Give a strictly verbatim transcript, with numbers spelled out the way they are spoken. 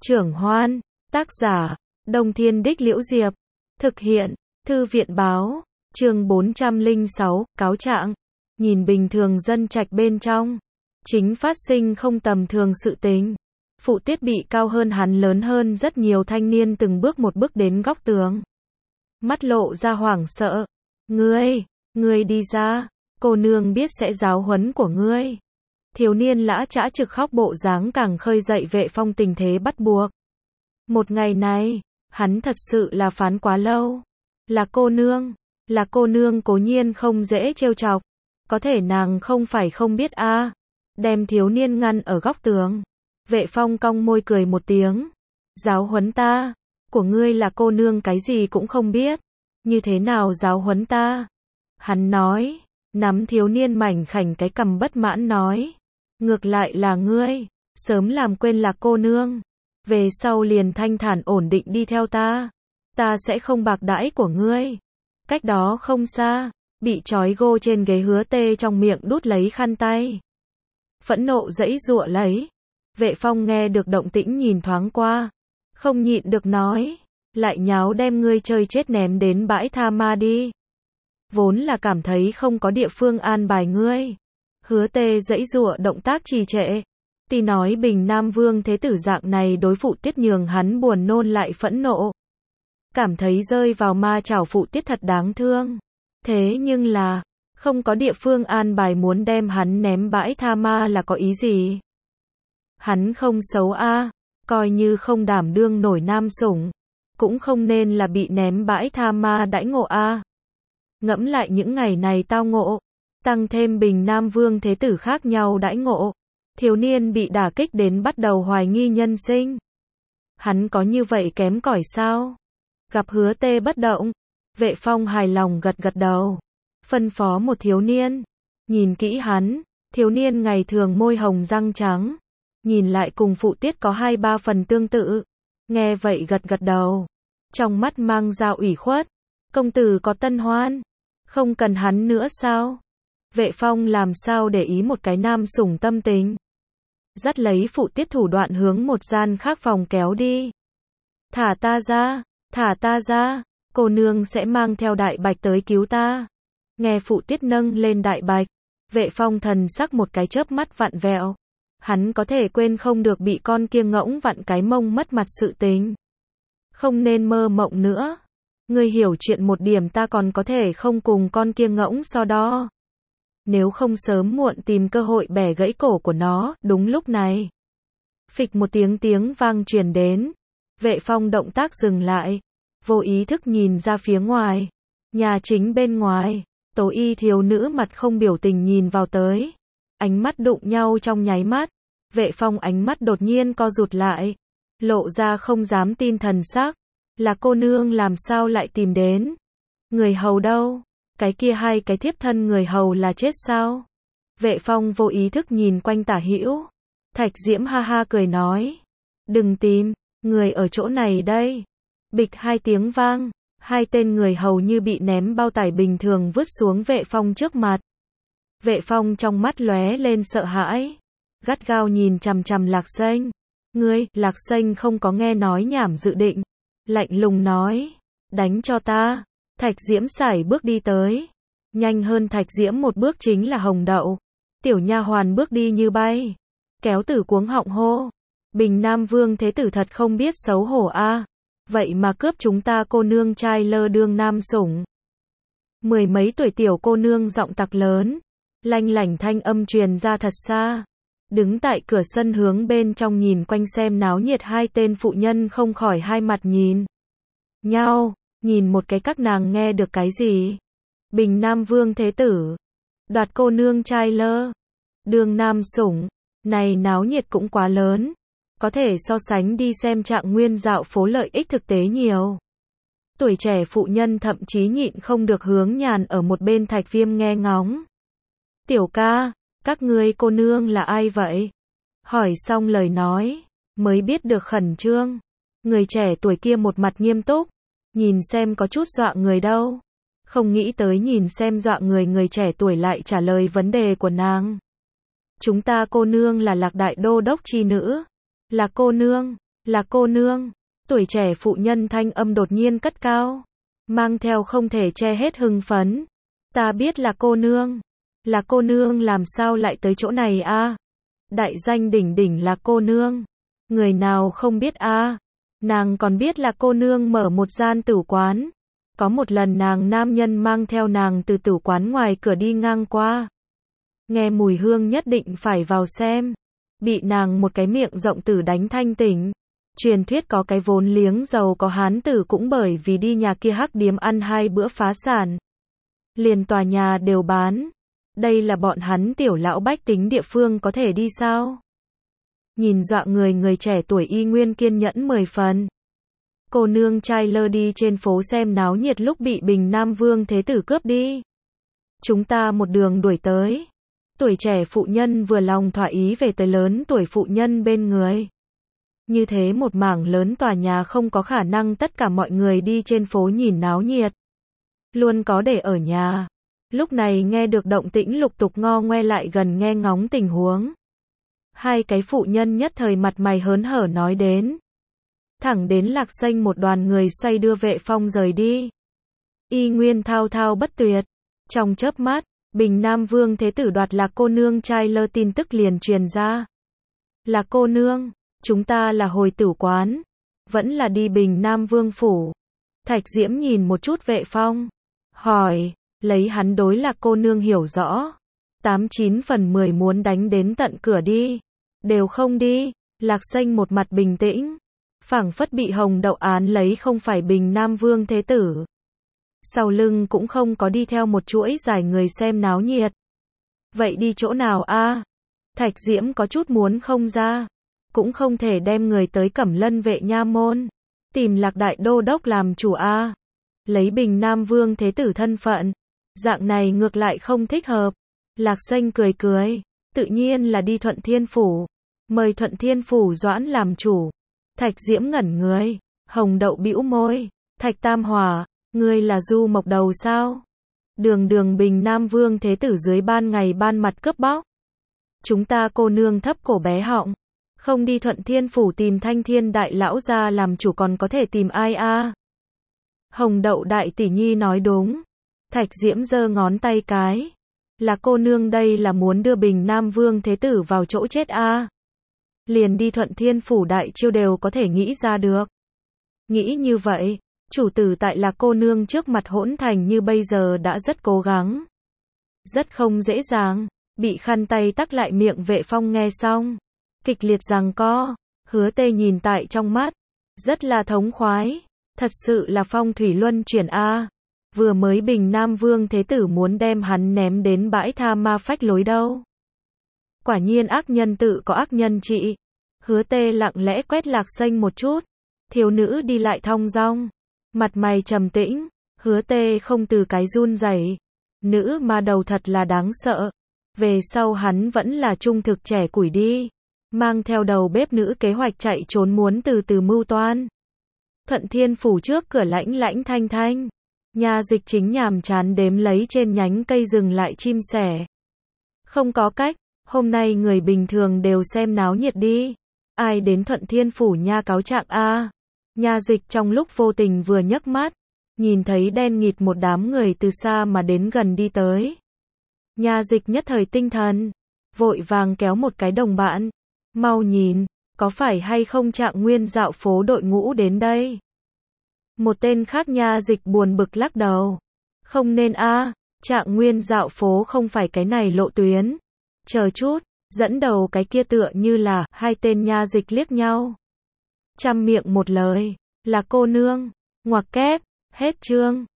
Trưởng Hoan, tác giả, Đông Thiên Đích Liễu Diệp, thực hiện, Thư viện Báo, chương bốn trăm lẻ sáu, cáo trạng. Nhìn bình thường dân trạch bên trong, chính phát sinh không tầm thường sự tình. Phụ Tiết bị cao hơn hắn lớn hơn rất nhiều thanh niên từng bước một bước đến góc tường. Mắt lộ ra hoảng sợ. Ngươi, ngươi đi ra, cô nương biết sẽ giáo huấn của ngươi. Thiếu niên lã chã trực khóc bộ dáng càng khơi dậy Vệ Phong tình thế bắt buộc. Một ngày này, hắn thật sự là phán quá lâu. Là cô nương, là cô nương cố nhiên không dễ trêu chọc. Có thể nàng không phải không biết a à. Đem thiếu niên ngăn ở góc tường. Vệ Phong cong môi cười một tiếng. Giáo huấn ta, của ngươi là cô nương cái gì cũng không biết. Như thế nào giáo huấn ta? Hắn nói, nắm thiếu niên mảnh khảnh cái cằm bất mãn nói. Ngược lại là ngươi, sớm làm quên là cô nương. Về sau liền thanh thản ổn định đi theo ta. Ta sẽ không bạc đãi của ngươi. Cách đó không xa, bị trói gô trên ghế Hứa Tê trong miệng đút lấy khăn tay. Phẫn nộ giãy giụa lấy. Vệ Phong nghe được động tĩnh nhìn thoáng qua. Không nhịn được nói. Lại nháo đem ngươi chơi chết ném đến bãi tha ma đi. Vốn là cảm thấy không có địa phương an bài ngươi. Hứa Tê giãy giụa động tác trì trệ. Tuy nói Bình Nam Vương thế tử dạng này đối Phụ Tiết nhường hắn buồn nôn lại phẫn nộ. Cảm thấy rơi vào ma chảo Phụ Tiết thật đáng thương. Thế nhưng là, không có địa phương an bài muốn đem hắn ném bãi tha ma là có ý gì? Hắn không xấu a, à, coi như không đảm đương nổi nam sủng, cũng không nên là bị ném bãi tha ma đãi ngộ a. À. Ngẫm lại những ngày này tao ngộ, tăng thêm Bình Nam Vương thế tử khác nhau đãi ngộ, thiếu niên bị đả kích đến bắt đầu hoài nghi nhân sinh. Hắn có như vậy kém cỏi sao? Gặp Hứa Tê bất động, Vệ Phong hài lòng gật gật đầu, phân phó một thiếu niên, nhìn kỹ hắn, thiếu niên ngày thường môi hồng răng trắng, nhìn lại cùng Phụ Tiết có hai ba phần tương tự, nghe vậy gật gật đầu, trong mắt mang ra ủy khuất, công tử có tân hoan, không cần hắn nữa sao? Vệ Phong làm sao để ý một cái nam sủng tâm tình, dắt lấy Phụ Tiết thủ đoạn hướng một gian khác phòng kéo đi. Thả ta ra, thả ta ra, cô nương sẽ mang theo Đại Bạch tới cứu ta. Nghe Phụ Tiết nâng lên Đại Bạch, Vệ Phong thần sắc một cái chớp mắt vặn vẹo. Hắn có thể quên không được bị con kia ngỗng vặn cái mông mất mặt sự tình. Không nên mơ mộng nữa. Ngươi hiểu chuyện một điểm ta còn có thể không cùng con kia ngỗng so đo. Nếu không sớm muộn tìm cơ hội bẻ gãy cổ của nó, đúng lúc này. Phịch một tiếng tiếng vang truyền đến. Vệ Phong động tác dừng lại. Vô ý thức nhìn ra phía ngoài. Nhà chính bên ngoài, tố y thiếu nữ mặt không biểu tình nhìn vào tới. Ánh mắt đụng nhau trong nháy mắt. Vệ Phong ánh mắt đột nhiên co rụt lại. Lộ ra không dám tin thần sắc. Là cô nương làm sao lại tìm đến? Người hầu đâu? Cái kia hai cái thiếp thân người hầu là chết sao? Vệ Phong vô ý thức nhìn quanh tả hữu. Thạch Diễm ha ha cười nói. Đừng tìm, người ở chỗ này đây. Bịch hai tiếng vang, hai tên người hầu như bị ném bao tải bình thường vứt xuống Vệ Phong trước mặt. Vệ Phong trong mắt lóe lên sợ hãi, gắt gao nhìn chằm chằm Lạc Xanh. Ngươi, Lạc Xanh không có nghe nói nhảm dự định, lạnh lùng nói, đánh cho ta. Thạch Diễm sải bước đi tới, nhanh hơn Thạch Diễm một bước chính là Hồng Đậu. Tiểu nha hoàn bước đi như bay, kéo Tử cuống họng hô, Bình Nam Vương thế tử thật không biết xấu hổ a, à. Vậy mà cướp chúng ta cô nương trai lơ đương nam sủng. Mười mấy tuổi tiểu cô nương giọng tặc lớn, lanh lảnh thanh âm truyền ra thật xa. Đứng tại cửa sân hướng bên trong nhìn quanh xem náo nhiệt hai tên phụ nhân không khỏi hai mặt nhìn nhau, nhìn một cái các nàng nghe được cái gì. Bình Nam Vương thế tử, đoạt cô nương trai lơ, đương nam sủng, này náo nhiệt cũng quá lớn. Có thể so sánh đi xem Trạng Nguyên dạo phố lợi ích thực tế nhiều. Tuổi trẻ phụ nhân thậm chí nhịn không được hướng nhàn ở một bên Thạch Viêm nghe ngóng. Tiểu ca, các ngươi cô nương là ai vậy? Hỏi xong lời nói, mới biết được khẩn trương. Người trẻ tuổi kia một mặt nghiêm túc, nhìn xem có chút dọa người đâu. Không nghĩ tới nhìn xem dọa người người trẻ tuổi lại trả lời vấn đề của nàng. Chúng ta cô nương là Lạc Đại Đô Đốc chi nữ. Là cô nương, Là cô nương. Tuổi trẻ phụ nhân thanh âm đột nhiên cất cao, mang theo không thể che hết hưng phấn. Ta biết là cô nương. Là cô nương làm sao lại tới chỗ này a? Đại danh đỉnh đỉnh là cô nương. Người nào không biết a? Nàng còn biết là cô nương mở một gian tử quán. Có một lần nàng nam nhân mang theo nàng từ tử quán ngoài cửa đi ngang qua. Nghe mùi hương nhất định phải vào xem. Bị nàng một cái miệng rộng tử đánh thanh tỉnh. Truyền thuyết có cái vốn liếng giàu có hán tử cũng bởi vì đi nhà kia hắc điếm ăn hai bữa phá sản. Liền tòa nhà đều bán. Đây là bọn hắn tiểu lão bách tính địa phương có thể đi sao? Nhìn dọa người người trẻ tuổi y nguyên kiên nhẫn mười phần. Cô nương trai lơ đi trên phố xem náo nhiệt lúc bị Bình Nam Vương Thế Tử cướp đi. Chúng ta một đường đuổi tới. Tuổi trẻ phụ nhân vừa lòng thỏa ý về tới lớn tuổi phụ nhân bên người. Như thế một mảng lớn tòa nhà không có khả năng tất cả mọi người đi trên phố nhìn náo nhiệt. Luôn có để ở nhà. Lúc này nghe được động tĩnh lục tục ngo ngoe lại gần nghe ngóng tình huống. Hai cái phụ nhân nhất thời mặt mày hớn hở nói đến. Thẳng đến Lạc Xanh một đoàn người xoay đưa Vệ Phong rời đi. Y nguyên thao thao bất tuyệt. Trong chớp mắt, Bình Nam Vương Thế Tử đoạt Lạc cô nương trai lơ tin tức liền truyền ra. Là cô nương, chúng ta là hồi tử quán. Vẫn là đi Bình Nam Vương phủ. Thạch Diễm nhìn một chút Vệ Phong. Hỏi, lấy hắn đối Lạc cô nương hiểu rõ. Tám chín phần mười muốn đánh đến tận cửa đi. Đều không đi. Lạc Xanh một mặt bình tĩnh. Phảng phất bị Hồng Đậu án lấy không phải Bình Nam Vương Thế Tử. Sau lưng cũng không có đi theo một chuỗi dài người xem náo nhiệt. Vậy đi chỗ nào a? Thạch Diễm có chút muốn không ra. Cũng không thể đem người tới Cẩm Lân vệ nha môn. Tìm Lạc đại đô đốc làm chủ a. Lấy Bình Nam Vương Thế Tử thân phận. Dạng này ngược lại không thích hợp. Lạc Xanh cười cười. Tự nhiên là đi Thuận Thiên Phủ. Mời Thuận Thiên Phủ Doãn làm chủ. Thạch Diễm ngẩn người. Hồng Đậu bĩu môi. Thạch Tam Hòa, ngươi là Du Mộc Đầu sao? Đường đường Bình Nam Vương Thế Tử dưới ban ngày ban mặt cướp bóc. Chúng ta cô nương thấp cổ bé họng. Không đi Thuận Thiên Phủ tìm Thanh Thiên đại lão ra làm chủ còn có thể tìm ai a? Hồng Đậu đại tỷ nhi nói đúng. Thạch Diễm giơ ngón tay cái. Là cô nương đây là muốn đưa Bình Nam Vương Thế Tử vào chỗ chết a? Liền đi Thuận Thiên Phủ đại chiêu đều có thể nghĩ ra được. Nghĩ như vậy, chủ tử tại là cô nương trước mặt hỗn thành như bây giờ đã rất cố gắng. Rất không dễ dàng, bị khăn tay tắc lại miệng Vệ Phong nghe xong. Kịch liệt giằng co, Hứa Tê nhìn tại trong mắt. Rất là thống khoái, thật sự là phong thủy luân chuyển a. Vừa mới Bình Nam Vương Thế Tử muốn đem hắn ném đến bãi tha ma phách lối đâu. Quả nhiên ác nhân tự có ác nhân trị. Hứa Tê lặng lẽ quét Lạc Xanh một chút. Thiếu nữ đi lại thong dong. Mặt mày trầm tĩnh. Hứa Tê không từ cái run rẩy. Nữ ma đầu thật là đáng sợ. Về sau hắn vẫn là trung thực trẻ củi đi. Mang theo đầu bếp nữ kế hoạch chạy trốn muốn từ từ mưu toan. Thuận Thiên Phủ trước cửa lãnh lãnh thanh thanh. Nha dịch chính nhàm chán đếm lấy trên nhánh cây dừng lại chim sẻ. Không có cách. Hôm nay người bình thường đều xem náo nhiệt đi. Ai đến Thuận Thiên Phủ nha cáo trạng a? Nha dịch trong lúc vô tình vừa nhấc mắt, nhìn thấy đen nghịt một đám người từ xa mà đến gần đi tới. Nha dịch nhất thời tinh thần, vội vàng kéo một cái đồng bạn. Mau nhìn, có phải hay không Trạng Nguyên dạo phố đội ngũ đến đây? Một tên khác nha dịch buồn bực lắc đầu. Không nên a, Trạng Nguyên dạo phố không phải cái này lộ tuyến. Chờ chút, dẫn đầu cái kia tựa như là, hai tên nha dịch liếc nhau. Trăm miệng một lời, là cô nương, ngoặc kép, hết chương.